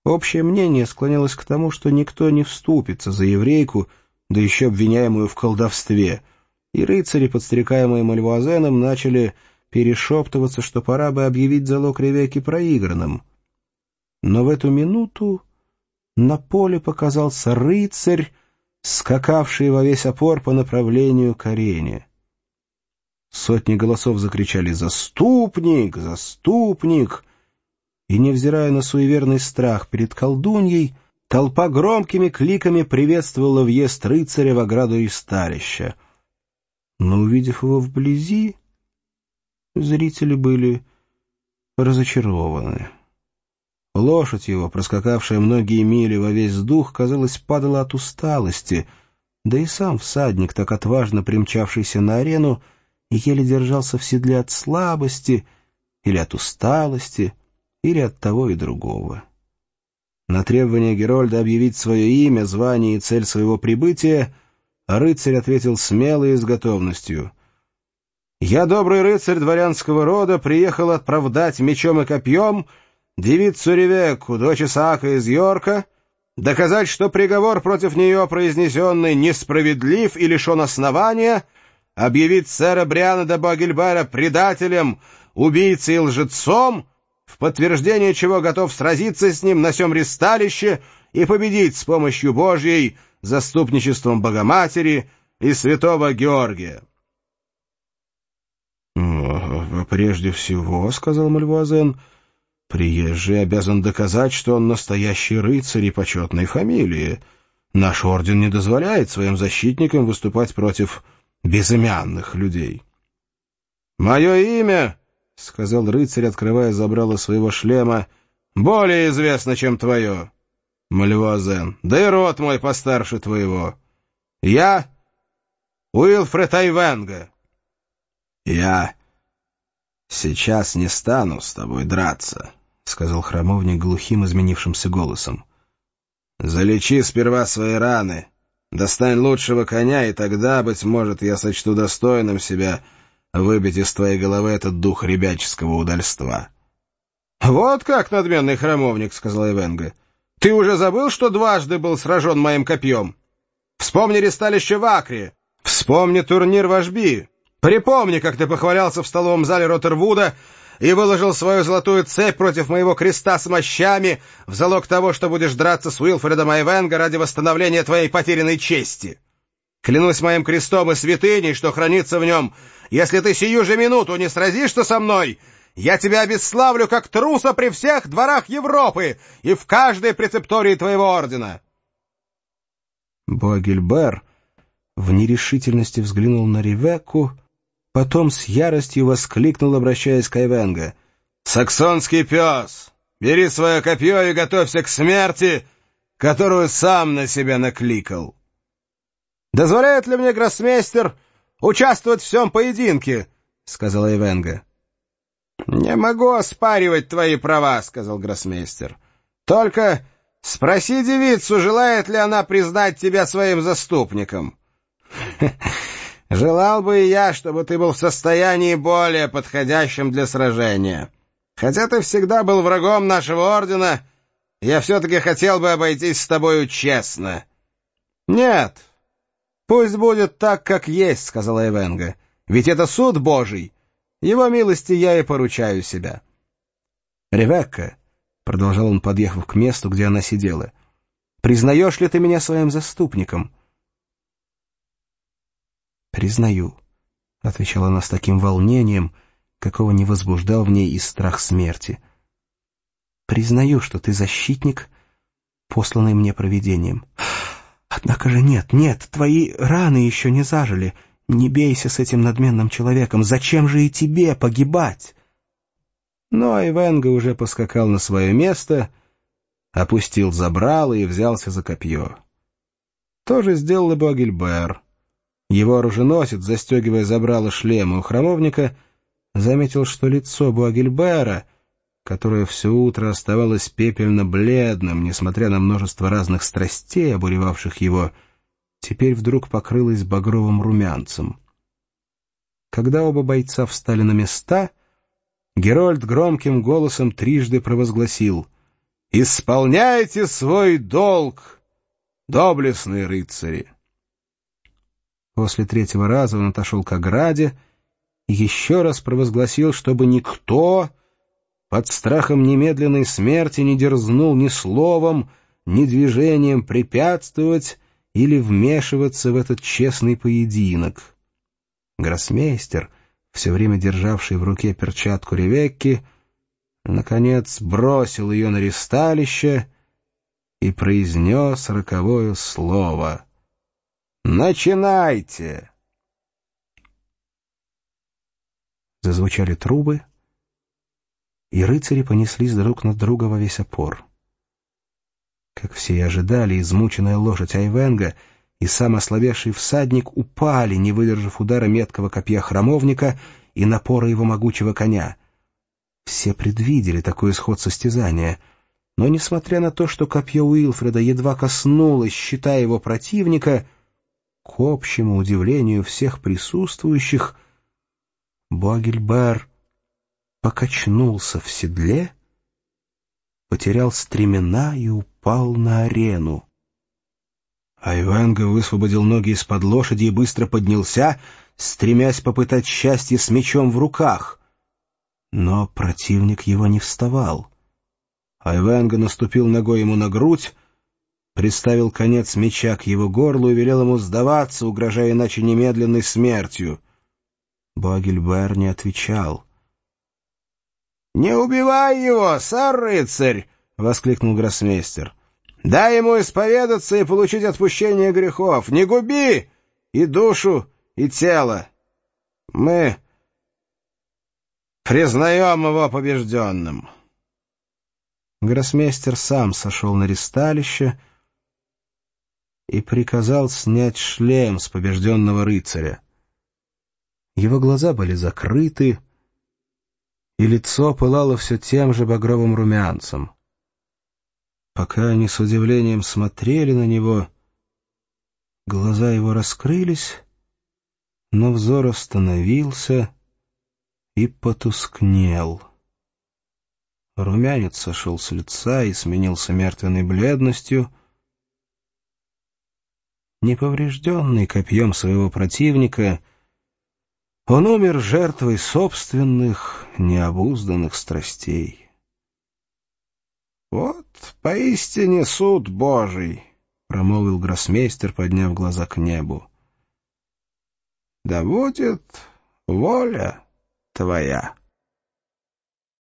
Общее мнение склонялось к тому, что никто не вступится за еврейку, да еще обвиняемую в колдовстве, и рыцари, подстрекаемые Мальвуазеном, начали перешептываться, что пора бы объявить залог Ревекки проигранным. Но в эту минуту на поле показался рыцарь, скакавший во весь опор по направлению к арене. Сотни голосов закричали «Заступник! Заступник!» И, невзирая на суеверный страх перед колдуньей, толпа громкими кликами приветствовала въезд рыцаря в ограду ристалища. Но, увидев его вблизи, зрители были разочарованы. Лошадь его, проскакавшая многие мили во весь дух, казалось, падала от усталости, да и сам всадник, так отважно примчавшийся на арену, еле держался в седле от слабости или от усталости, или от того и другого. На требование Герольда объявить свое имя, звание и цель своего прибытия рыцарь ответил смело и с готовностью. «Я, добрый рыцарь дворянского рода, приехал оправдать мечом и копьем девицу Ревекку, дочь Исаака из Йорка, доказать, что приговор против нее, произнесенный, несправедлив и лишен основания, объявить сэра Бриана де Буагильбера предателем, убийцей и лжецом, в подтверждение чего готов сразиться с ним на сём ристалище и победить с помощью Божьей, заступничеством Богоматери и святого Георгия». «Прежде всего, — сказал Мальвуазен, — приезжий обязан доказать, что он настоящий рыцарь и почетной фамилии. Наш орден не дозволяет своим защитникам выступать против безымянных людей». «Мое имя, — сказал рыцарь, открывая забрало своего шлема, — более известно, чем твое, Мальвуазен, да и род мой постарше твоего. Я Уилфред Айвенго». «Я сейчас не стану с тобой драться, — сказал храмовник глухим изменившимся голосом. «Залечи сперва свои раны, достань лучшего коня, и тогда, быть может, я сочту достойным себя выбить из твоей головы этот дух ребяческого удальства». «Вот как, надменный храмовник, — сказал Айвенго, — ты уже забыл, что дважды был сражен моим копьем? Вспомни ристалище в Акре, вспомни турнир в Ашби, припомни, как ты похвалялся в столовом зале Роттервуда и выложил свою золотую цепь против моего креста с мощами в залог того, что будешь драться с Уилфредом Айвенго ради восстановления твоей потерянной чести. Клянусь моим крестом и святыней, что хранится в нем, если ты сию же минуту не сразишься со мной, я тебя обесславлю как труса при всех дворах Европы и в каждой прецептории твоего ордена». Буагильбер в нерешительности взглянул на Ревекку, потом с яростью воскликнул, обращаясь к Айвенго: «Саксонский пес, бери свое копье и готовься к смерти, которую сам на себя накликал». «Дозволяет ли мне, гроссмейстер, участвовать в всем поединке?» — сказал Айвенго. «Не могу оспаривать твои права», — сказал гроссмейстер. «Только спроси девицу, желает ли она признать тебя своим заступником». «Желал бы и я, чтобы ты был в состоянии более подходящем для сражения. Хотя ты всегда был врагом нашего ордена, я все-таки хотел бы обойтись с тобою честно». «Нет, пусть будет так, как есть», — сказал Айвенго. «Ведь это суд Божий. Его милости я и поручаю себя». «Ревекка», — продолжал он, подъехав к месту, где она сидела, — «признаешь ли ты меня своим заступником?» «Признаю», — отвечала она с таким волнением, какого не возбуждал в ней и страх смерти. «Признаю, что ты защитник, посланный мне провидением. Однако же нет, твои раны еще не зажили. Не бейся с этим надменным человеком. Зачем же и тебе погибать?» Но Айвенго уже поскакал на свое место, опустил забрало и взялся за копье. То же сделал и Буагильбер. Его оруженосец, застегивая забрало шлема у храмовника, заметил, что лицо Буагильбера, которое все утро оставалось пепельно-бледным, несмотря на множество разных страстей, обуревавших его, теперь вдруг покрылось багровым румянцем. Когда оба бойца встали на места, Герольд громким голосом трижды провозгласил: Исполняйте свой долг, доблестные рыцари. После третьего раза он отошел к ограде и еще раз провозгласил, чтобы никто под страхом немедленной смерти не дерзнул ни словом, ни движением препятствовать или вмешиваться в этот честный поединок. Гроссмейстер, все время державший в руке перчатку Ревекки, наконец бросил ее на ристалище и произнес роковое слово: «Начинайте!» Зазвучали трубы, и рыцари понеслись друг над друга во весь опор. Как все и ожидали, измученная лошадь Айвенга и сам ослабевший всадник упали, не выдержав удара меткого копья храмовника и напора его могучего коня. Все предвидели такой исход состязания, но, несмотря на то, что копье Уилфреда едва коснулось щита его противника, к общему удивлению всех присутствующих, Буагильбер покачнулся в седле, потерял стремена и упал на арену. Айвенго высвободил ноги из-под лошади и быстро поднялся, стремясь попытать счастье с мечом в руках. Но противник его не вставал. Айвенго наступил ногой ему на грудь, приставил конец меча к его горлу и велел ему сдаваться, угрожая иначе немедленной смертью. Буагильбер не отвечал. «Не убивай его, сэр-рыцарь!» — воскликнул гроссмейстер. «Дай ему исповедаться и получить отпущение грехов. Не губи и душу, и тело. Мы признаем его побежденным». Гроссмейстер сам сошел на ристалище и приказал снять шлем с побежденного рыцаря. Его глаза были закрыты, и лицо пылало все тем же багровым румянцем. Пока они с удивлением смотрели на него, глаза его раскрылись, но взор остановился и потускнел. Румянец сошел с лица и сменился мертвенной бледностью. Неповрежденный копьем своего противника, он умер жертвой собственных необузданных страстей. «Вот поистине суд Божий», — промолвил гроссмейстер, подняв глаза к небу. «Да будет воля твоя».